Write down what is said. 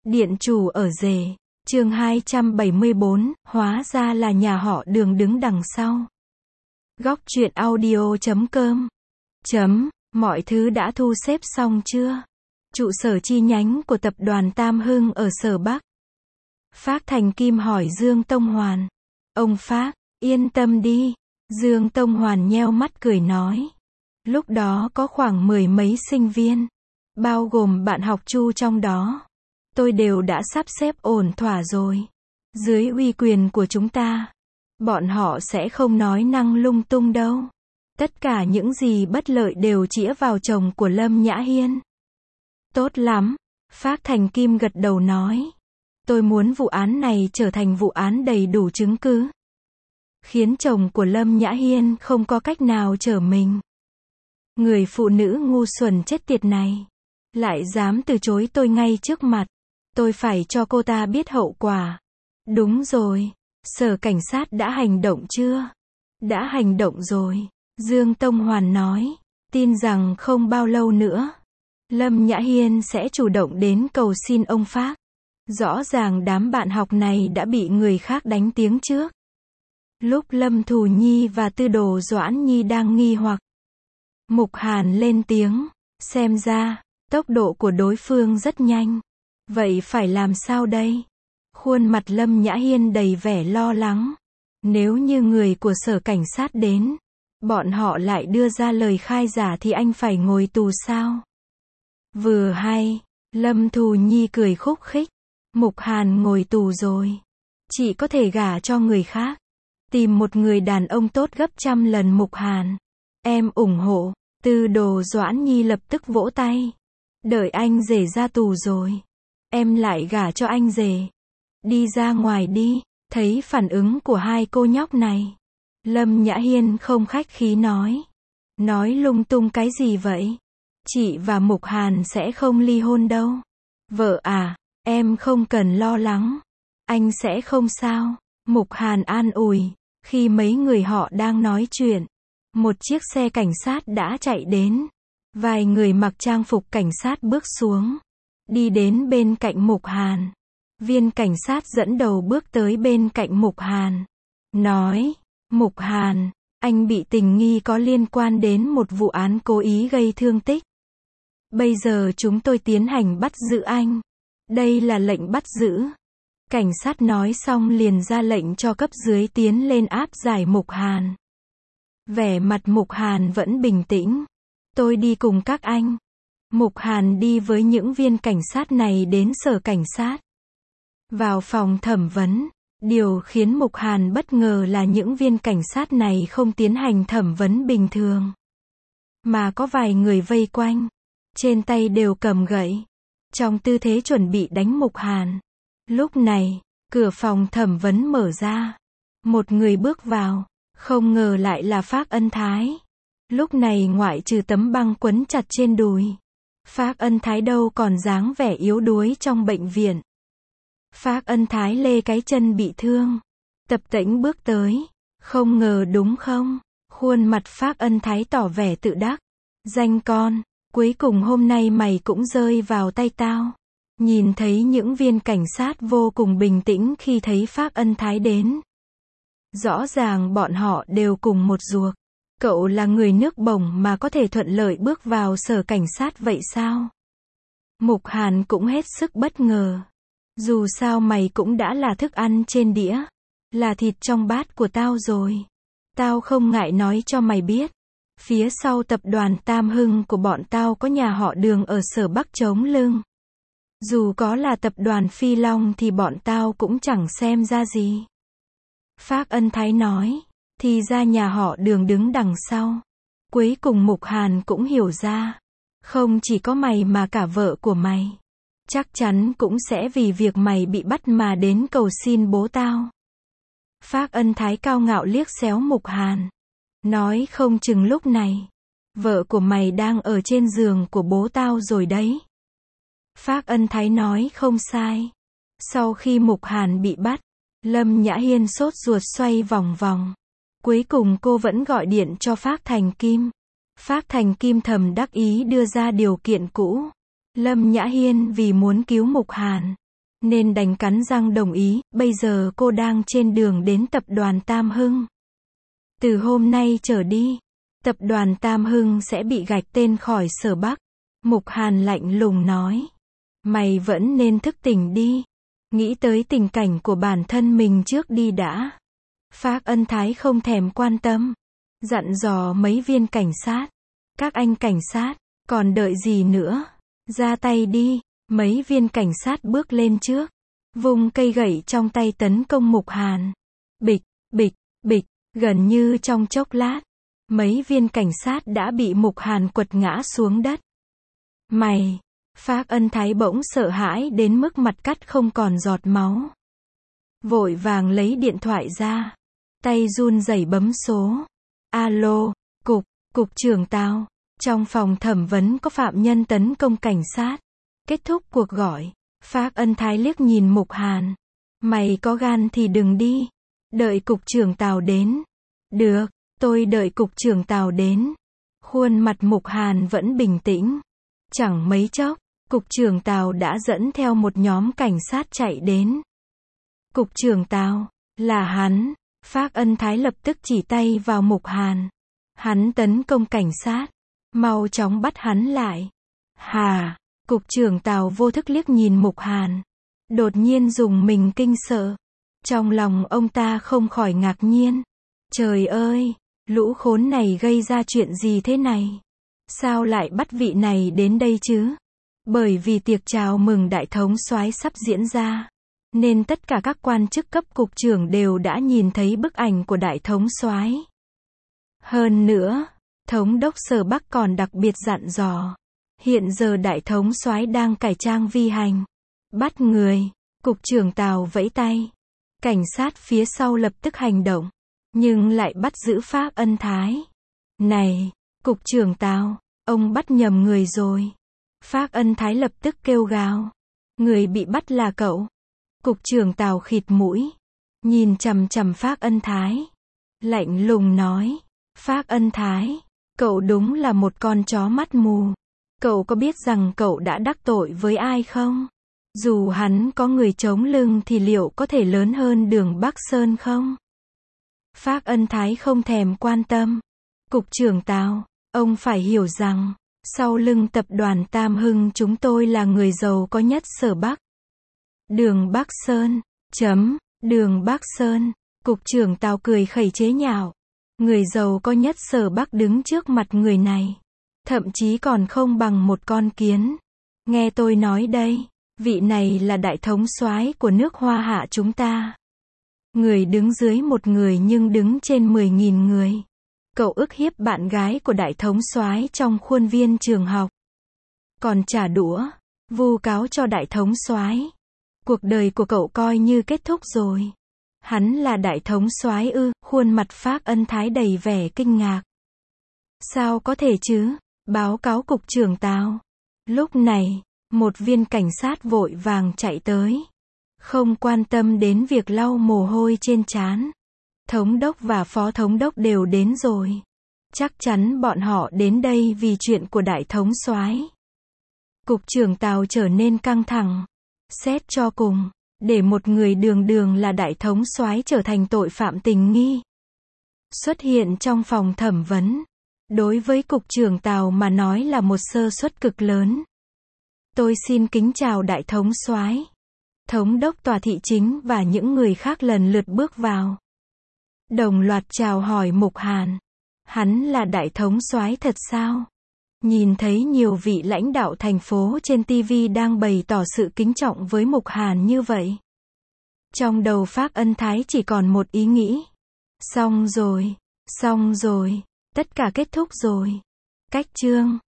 Điện chủ ở rể. Chương 274, hóa ra là nhà họ Đường đứng đằng sau. Góc truyện audio.com. Mọi thứ đã thu xếp xong chưa? Trụ sở chi nhánh của tập đoàn Tam Hưng ở Sở Bắc. Phác Thành Kim hỏi Dương Tông Hoàn. Ông Phác, yên tâm đi. Dương Tông Hoàn nheo mắt cười nói. Lúc đó có khoảng 10 mấy sinh viên, bao gồm bạn học Chu trong đó. Tôi đều đã sắp xếp ổn thỏa rồi. Dưới uy quyền của chúng ta, bọn họ sẽ không nói năng lung tung đâu. Tất cả những gì bất lợi đều chĩa vào chồng của Lâm Nhã Hiên. Tốt lắm, Phác Thành Kim gật đầu nói. Tôi muốn vụ án này trở thành vụ án đầy đủ chứng cứ, khiến chồng của Lâm Nhã Hiên không có cách nào trở mình. Người phụ nữ ngu xuẩn chết tiệt này, lại dám từ chối tôi ngay trước mặt. Tôi phải cho cô ta biết hậu quả. Đúng rồi, sở cảnh sát đã hành động chưa? Đã hành động rồi, Dương Tông Hoàn nói. Tin rằng không bao lâu nữa, Lâm Nhã Hiên sẽ chủ động đến cầu xin ông Phác. Rõ ràng đám bạn học này đã bị người khác đánh tiếng trước. Lúc Lâm Thù Nhi và Tư Đồ Doãn Nhi đang nghi hoặc, Mục Hàn lên tiếng. Xem ra, tốc độ của đối phương rất nhanh. Vậy phải làm sao đây? Khuôn mặt Lâm Nhã Hiên đầy vẻ lo lắng. Nếu như người của sở cảnh sát đến, bọn họ lại đưa ra lời khai giả thì anh phải ngồi tù sao? Vừa hay, Lâm Thù Nhi cười khúc khích. Mục Hàn ngồi tù rồi, chị có thể gả cho người khác, tìm một người đàn ông tốt gấp trăm lần Mục Hàn. Em ủng hộ. Tư Đồ Doãn Nhi lập tức vỗ tay. Đợi anh rể ra tù rồi, em lại gả cho anh rể. Đi ra ngoài đi. Thấy phản ứng của hai cô nhóc này, Lâm Nhã Hiên không khách khí nói. Nói lung tung cái gì vậy? Chị và Mục Hàn sẽ không ly hôn đâu. Vợ à, em không cần lo lắng. Anh sẽ không sao. Mục Hàn an ủi. Khi mấy người họ đang nói chuyện, một chiếc xe cảnh sát đã chạy đến. Vài người mặc trang phục cảnh sát bước xuống, đi đến bên cạnh Mục Hàn. Viên cảnh sát dẫn đầu bước tới bên cạnh Mục Hàn, nói, Mục Hàn, anh bị tình nghi có liên quan đến một vụ án cố ý gây thương tích. Bây giờ chúng tôi tiến hành bắt giữ anh. Đây là lệnh bắt giữ. Cảnh sát nói xong liền ra lệnh cho cấp dưới tiến lên áp giải Mục Hàn. Vẻ mặt Mục Hàn vẫn bình tĩnh. Tôi đi cùng các anh. Mục Hàn đi với những viên cảnh sát này đến sở cảnh sát. Vào phòng thẩm vấn, điều khiến Mục Hàn bất ngờ là những viên cảnh sát này không tiến hành thẩm vấn bình thường, mà có vài người vây quanh, trên tay đều cầm gậy, trong tư thế chuẩn bị đánh Mục Hàn. Lúc này, cửa phòng thẩm vấn mở ra. Một người bước vào, không ngờ lại là Phác Ân Thái. Lúc này ngoại trừ tấm băng quấn chặt trên đùi, Phác Ân Thái đâu còn dáng vẻ yếu đuối trong bệnh viện. Phác Ân Thái lê cái chân bị thương, tập tễnh bước tới. Không ngờ đúng không? Khuôn mặt Phác Ân Thái tỏ vẻ tự đắc. Danh con, cuối cùng hôm nay mày cũng rơi vào tay tao. Nhìn thấy những viên cảnh sát vô cùng bình tĩnh khi thấy Phác Ân Thái đến. Rõ ràng bọn họ đều cùng một ruột. Cậu là người nước Bồng mà có thể thuận lợi bước vào sở cảnh sát vậy sao? Mục Hàn cũng hết sức bất ngờ. Dù sao mày cũng đã là thức ăn trên đĩa, là thịt trong bát của tao rồi. Tao không ngại nói cho mày biết. Phía sau tập đoàn Tam Hưng của bọn tao có nhà họ Đường ở sở Bắc chống lưng. Dù có là tập đoàn Phi Long thì bọn tao cũng chẳng xem ra gì. Phác Ân Thái nói. Thì ra nhà họ Đường đứng đằng sau. Cuối cùng Mục Hàn cũng hiểu ra. Không chỉ có mày mà cả vợ của mày, chắc chắn cũng sẽ vì việc mày bị bắt mà đến cầu xin bố tao. Phác Ân Thái cao ngạo liếc xéo Mục Hàn. Nói không chừng lúc này, vợ của mày đang ở trên giường của bố tao rồi đấy. Phác Ân Thái nói không sai. Sau khi Mục Hàn bị bắt, Lâm Nhã Hiên sốt ruột xoay vòng vòng. Cuối cùng cô vẫn gọi điện cho Phác Thành Kim. Phác Thành Kim thầm đắc ý đưa ra điều kiện cũ. Lâm Nhã Hiên vì muốn cứu Mục Hàn, nên đành cắn răng đồng ý, bây giờ cô đang trên đường đến tập đoàn Tam Hưng. Từ hôm nay trở đi, tập đoàn Tam Hưng sẽ bị gạch tên khỏi Sở Bắc. Mục Hàn lạnh lùng nói. Mày vẫn nên thức tỉnh đi. Nghĩ tới tình cảnh của bản thân mình trước đi đã. Phác Ân Thái không thèm quan tâm. Dặn dò mấy viên cảnh sát. Các anh cảnh sát, còn đợi gì nữa? Ra tay đi. Mấy viên cảnh sát bước lên trước. Vung cây gậy trong tay tấn công Mục Hàn. Bịch, bịch, bịch, gần như trong chốc lát. Mấy viên cảnh sát đã bị Mục Hàn quật ngã xuống đất. Mày! Phác Ân Thái bỗng sợ hãi đến mức mặt cắt không còn giọt máu. Vội vàng lấy điện thoại ra. Tay run rẩy bấm số. Alo, cục trưởng Tào. Trong phòng thẩm vấn có phạm nhân tấn công cảnh sát. Kết thúc cuộc gọi. Phác Ân Thái liếc nhìn Mục Hàn. Mày có gan thì đừng đi. Đợi cục trưởng Tào đến. Được, tôi đợi cục trưởng Tào đến. Khuôn mặt Mục Hàn vẫn bình tĩnh. Chẳng mấy chốc, cục trưởng Tào đã dẫn theo một nhóm cảnh sát chạy đến. Cục trưởng Tào, là hắn. Phác Ân Thái lập tức chỉ tay vào Mục Hàn. Hắn tấn công cảnh sát. Mau chóng bắt hắn lại. Hà, cục trưởng Tào vô thức liếc nhìn Mục Hàn. Đột nhiên dùng mình kinh sợ. Trong lòng ông ta không khỏi ngạc nhiên. Trời ơi, lũ khốn này gây ra chuyện gì thế này? Sao lại bắt vị này đến đây chứ? Bởi vì tiệc chào mừng đại thống soái sắp diễn ra, nên tất cả các quan chức cấp cục trưởng đều đã nhìn thấy bức ảnh của đại thống soái. Hơn nữa, thống đốc Sở Bắc còn đặc biệt dặn dò, hiện giờ đại thống soái đang cải trang vi hành, bắt người. Cục trưởng Tào vẫy tay. Cảnh sát phía sau lập tức hành động, nhưng lại bắt giữ Phác Ân Thái. Này, cục trưởng Tào, ông bắt nhầm người rồi. Phác Ân Thái lập tức kêu gào. Người bị bắt là cậu. Cục trưởng Tào khịt mũi, nhìn chằm chằm Phác Ân Thái. Lạnh lùng nói. Phác Ân Thái, cậu đúng là một con chó mắt mù. Cậu có biết rằng cậu đã đắc tội với ai không? Dù hắn có người chống lưng thì liệu có thể lớn hơn Đường Bắc Sơn không? Phác Ân Thái không thèm quan tâm. Cục trưởng Tào, ông phải hiểu rằng, sau lưng tập đoàn Tam Hưng chúng tôi là người giàu có nhất Sở Bắc. Đường Bắc Sơn. Đường Bắc Sơn. Cục trưởng Tào cười khẩy chế nhạo. Người giàu có nhất Sở Bắc đứng trước mặt người này. Thậm chí còn không bằng một con kiến. Nghe tôi nói đây, vị này là đại thống soái của nước Hoa Hạ chúng ta. Người đứng dưới một người nhưng đứng trên 10.000 người. Cậu ức hiếp bạn gái của đại thống soái trong khuôn viên trường học. Còn trả đũa, vu cáo cho đại thống soái. Cuộc đời của cậu coi như kết thúc rồi. Hắn là đại thống soái ư? Khuôn mặt Phác Ân Thái đầy vẻ kinh ngạc. Sao có thể chứ? Báo cáo cục trưởng Tào. Lúc này, một viên cảnh sát vội vàng chạy tới. Không quan tâm đến việc lau mồ hôi trên trán. Thống đốc và phó thống đốc đều đến rồi. Chắc chắn bọn họ đến đây vì chuyện của đại thống soái. Cục trưởng Tào trở nên căng thẳng. Xét cho cùng, để một người đường đường là đại thống soái trở thành tội phạm tình nghi, xuất hiện trong phòng thẩm vấn, đối với cục trưởng Tào mà nói là một sơ suất cực lớn. Tôi xin kính chào đại thống soái. Thống đốc tòa thị chính và những người khác lần lượt bước vào. Đồng loạt chào hỏi Mục Hàn. Hắn là đại thống soái thật sao? Nhìn thấy nhiều vị lãnh đạo thành phố trên TV đang bày tỏ sự kính trọng với Mục Hàn như vậy. Trong đầu Phác Ân Thái chỉ còn một ý nghĩ. Xong rồi, tất cả kết thúc rồi. Cách chương